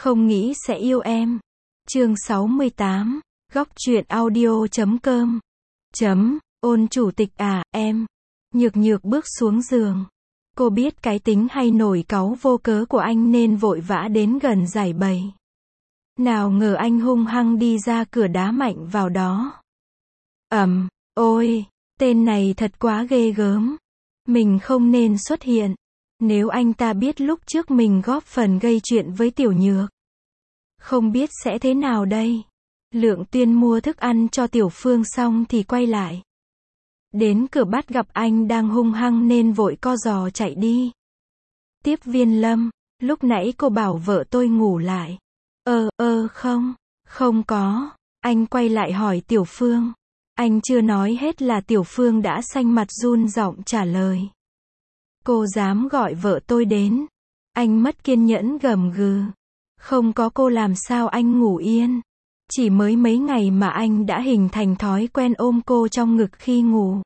Không nghĩ sẽ yêu em. Chương 68. Góc truyện audio.com. Ôn chủ tịch à, em. Nhược nhược bước xuống giường. Cô biết cái tính hay nổi cáu vô cớ của anh nên vội vã đến gần giải bày. Nào ngờ anh hung hăng đi ra cửa đá mạnh vào đó. Ôi, tên này thật quá ghê gớm. Mình không nên xuất hiện. Nếu anh ta biết lúc trước mình góp phần gây chuyện với Tiểu Nhược, không biết sẽ thế nào đây. Lượng Tuyên mua thức ăn cho Tiểu Phương xong thì quay lại. Đến cửa bắt gặp anh đang hung hăng nên vội co giò chạy đi. Tiếp viên Lâm, lúc nãy cô bảo vợ tôi ngủ lại. Không có. Anh quay lại hỏi Tiểu Phương. Anh chưa nói hết là Tiểu Phương đã xanh mặt run giọng trả lời. Cô dám gọi vợ tôi đến. Anh mất kiên nhẫn gầm gừ. Không có cô làm sao anh ngủ yên. Chỉ mới mấy ngày mà anh đã hình thành thói quen ôm cô trong ngực khi ngủ.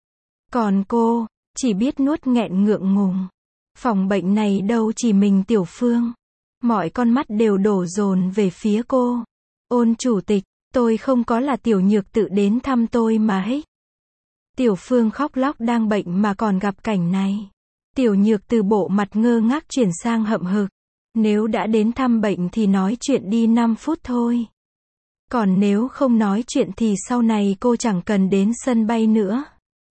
Còn cô, chỉ biết nuốt nghẹn ngượng ngùng. Phòng bệnh này đâu chỉ mình Tiểu Phương. Mọi con mắt đều đổ dồn về phía cô. Ôn chủ tịch, tôi không có là Tiểu Nhược tự đến thăm tôi mà hết. Tiểu Phương khóc lóc đang bệnh mà còn gặp cảnh này. Tiểu Nhược từ bộ mặt ngơ ngác chuyển sang hậm hực. Nếu đã đến thăm bệnh thì nói chuyện đi 5 phút thôi. Còn nếu không nói chuyện thì sau này cô chẳng cần đến sân bay nữa.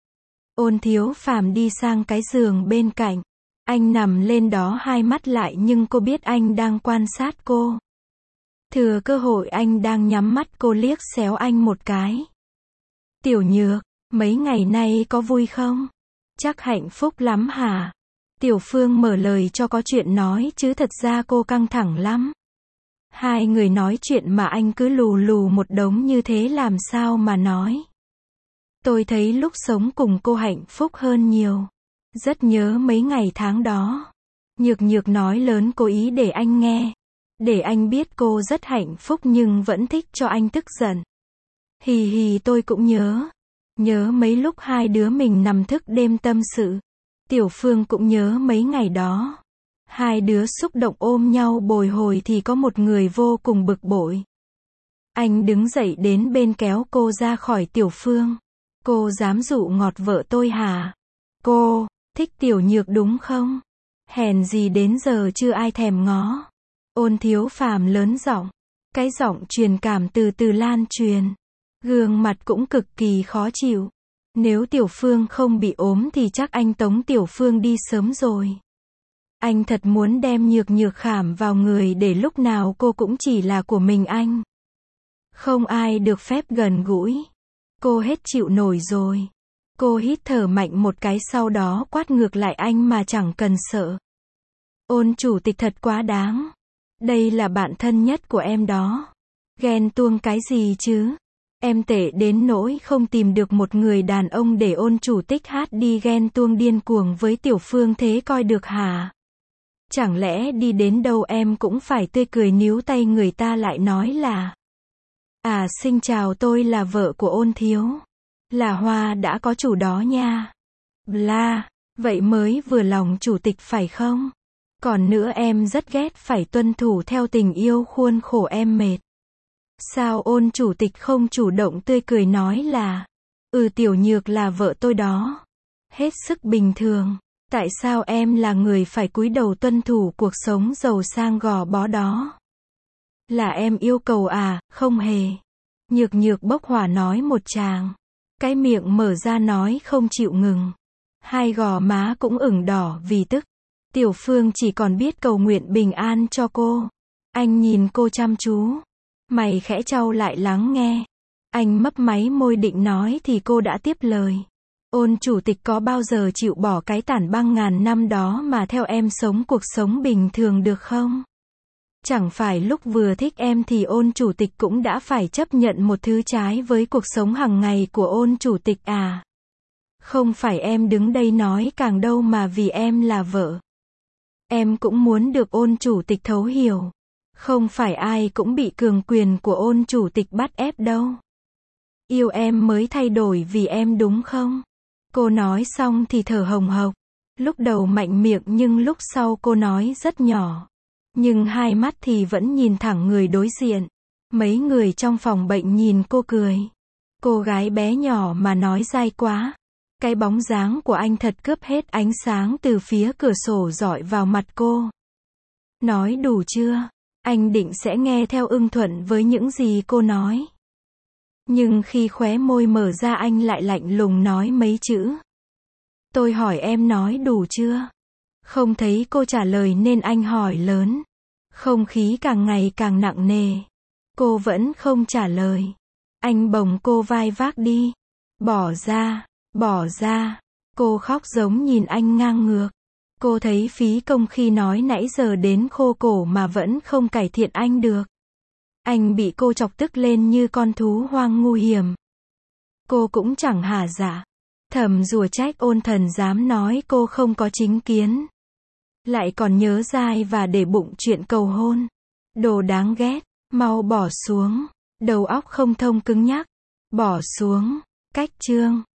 Ôn Thiếu Phàm đi sang cái giường bên cạnh. Anh nằm lên đó hai mắt lại nhưng cô biết anh đang quan sát cô. Thừa cơ hội anh đang nhắm mắt cô liếc xéo anh một cái. Tiểu Nhược, mấy ngày nay có vui không? Chắc hạnh phúc lắm hả? Tiểu Phương mở lời cho có chuyện nói chứ thật ra cô căng thẳng lắm. Hai người nói chuyện mà anh cứ lù lù một đống như thế làm sao mà nói. Tôi thấy lúc sống cùng cô hạnh phúc hơn nhiều. Rất nhớ mấy ngày tháng đó. Nhược nhược nói lớn cố ý để anh nghe. Để anh biết cô rất hạnh phúc nhưng vẫn thích cho anh tức giận. Hì hì tôi cũng nhớ. Nhớ mấy lúc hai đứa mình nằm thức đêm tâm sự. Tiểu Phương cũng nhớ mấy ngày đó. Hai đứa xúc động ôm nhau bồi hồi thì có một người vô cùng bực bội. Anh đứng dậy đến bên kéo cô ra khỏi Tiểu Phương. Cô dám dụ ngọt vợ tôi hả? Cô, thích Tiểu Nhược đúng không? Hèn gì đến giờ chưa ai thèm ngó. Ôn Thiếu Phàm lớn giọng. Cái giọng truyền cảm từ từ lan truyền. Gương mặt cũng cực kỳ khó chịu. Nếu Tiểu Phương không bị ốm thì chắc anh tống Tiểu Phương đi sớm rồi. Anh thật muốn đem Nhược nhược khảm vào người để lúc nào cô cũng chỉ là của mình anh. Không ai được phép gần gũi. Cô hết chịu nổi rồi. Cô hít thở mạnh một cái sau đó quát ngược lại anh mà chẳng cần sợ. Ôn chủ tịch thật quá đáng. Đây là bạn thân nhất của em đó. Ghen tuông cái gì chứ? Em tệ đến nỗi không tìm được một người đàn ông để ôn chủ tịch hát đi ghen tuông điên cuồng với Tiểu Phương thế coi được hả? Chẳng lẽ đi đến đâu em cũng phải tươi cười níu tay người ta lại nói là xin chào tôi là vợ của Ôn Thiếu. Là Hoa đã có chủ đó nha. Bla, vậy mới vừa lòng chủ tịch phải không? Còn nữa em rất ghét phải tuân thủ theo tình yêu khuôn khổ em mệt. Sao ôn chủ tịch không chủ động tươi cười nói là Tiểu Nhược là vợ tôi đó. Hết sức bình thường. Tại sao em là người phải cúi đầu tuân thủ cuộc sống giàu sang gò bó đó? Là em yêu cầu à? Không hề. Nhược nhược bốc hỏa nói một tràng. Cái miệng mở ra nói không chịu ngừng. Hai gò má cũng ửng đỏ vì tức. Tiểu Phương chỉ còn biết cầu nguyện bình an cho cô. Anh nhìn cô chăm chú. Mày khẽ chau lại lắng nghe. Anh mấp máy môi định nói thì cô đã tiếp lời. Ôn chủ tịch có bao giờ chịu bỏ cái tản băng ngàn năm đó mà theo em sống cuộc sống bình thường được không? Chẳng phải lúc vừa thích em thì ôn chủ tịch cũng đã phải chấp nhận một thứ trái với cuộc sống hàng ngày của ôn chủ tịch à? Không phải em đứng đây nói càng đâu mà vì em là vợ. Em cũng muốn được ôn chủ tịch thấu hiểu. Không phải ai cũng bị cường quyền của ôn chủ tịch bắt ép đâu. Yêu em mới thay đổi vì em đúng không? Cô nói xong thì thở hồng hộc. Lúc đầu mạnh miệng nhưng lúc sau cô nói rất nhỏ. Nhưng hai mắt thì vẫn nhìn thẳng người đối diện. Mấy người trong phòng bệnh nhìn cô cười. Cô gái bé nhỏ mà nói dai quá. Cái bóng dáng của anh thật cướp hết ánh sáng từ phía cửa sổ rọi vào mặt cô. Nói đủ chưa? Anh định sẽ nghe theo ưng thuận với những gì cô nói. Nhưng khi khóe môi mở ra anh lại lạnh lùng nói mấy chữ. Tôi hỏi em nói đủ chưa? Không thấy cô trả lời nên anh hỏi lớn. Không khí càng ngày càng nặng nề. Cô vẫn không trả lời. Anh bồng cô vai vác đi. Bỏ ra, bỏ ra. Cô khóc giống nhìn anh ngang ngược. Cô thấy phí công khi nói nãy giờ đến khô cổ mà vẫn không cải thiện anh được. Anh bị cô chọc tức lên như con thú hoang nguy hiểm. Cô cũng chẳng hả dạ. Thầm rủa trách Ôn Thần dám nói cô không có chính kiến. Lại còn nhớ dai và để bụng chuyện cầu hôn. Đồ đáng ghét, mau bỏ xuống. Đầu óc không thông cứng nhắc. Bỏ xuống, cách chương.